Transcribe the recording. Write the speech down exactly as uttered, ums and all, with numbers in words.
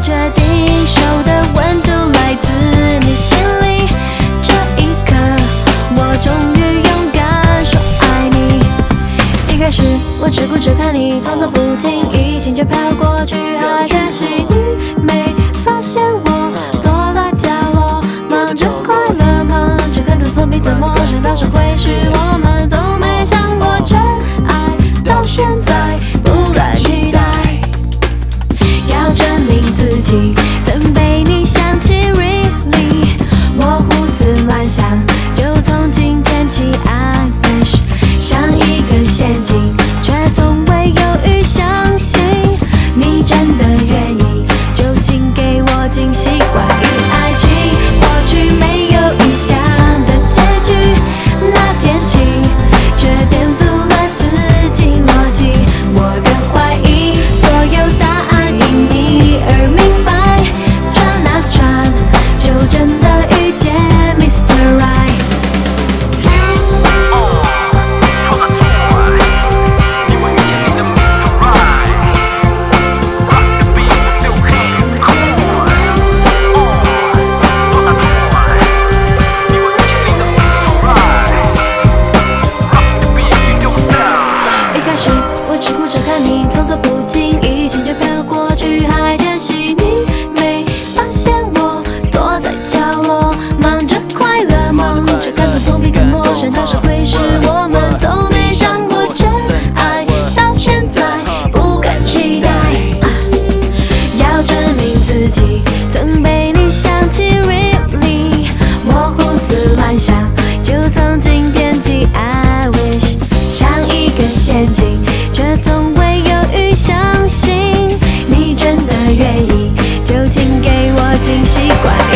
决定，手的温度来自你心里。这一刻，我终于勇敢说爱你。一开始，我只顾着看你，动作不经意，心却飘过去，还可惜你没发现我躲在角落，忙着快乐，忙着看着从彼此陌生到是会是我们，总没想过真爱，到现在不敢期待。要证明自己曾被你想起 ，really， 我胡思乱想，就从今天起 I wish， 像一个陷阱，却从未犹豫相信你真的愿意，就请给我惊喜。关于爱情，或许没有预想的结局，那天起却颠覆了自己逻辑，我的怀疑，所有答案因你而明白，转啊转，就真的遇见 Mister Right。一开始我只顾着看你，动作不经意，心却飘过去，还可惜你没发现我躲在角落，忙着快乐，忙着感动，从彼此陌生到是会是我们，从没想过真爱，到现在不敢期待。啊、要证明自己曾被你想起 ，really， 我胡思乱想，就从今天起 I wish， 像一个陷阱，却从未犹豫相信你真的愿意，就请给我惊喜。关于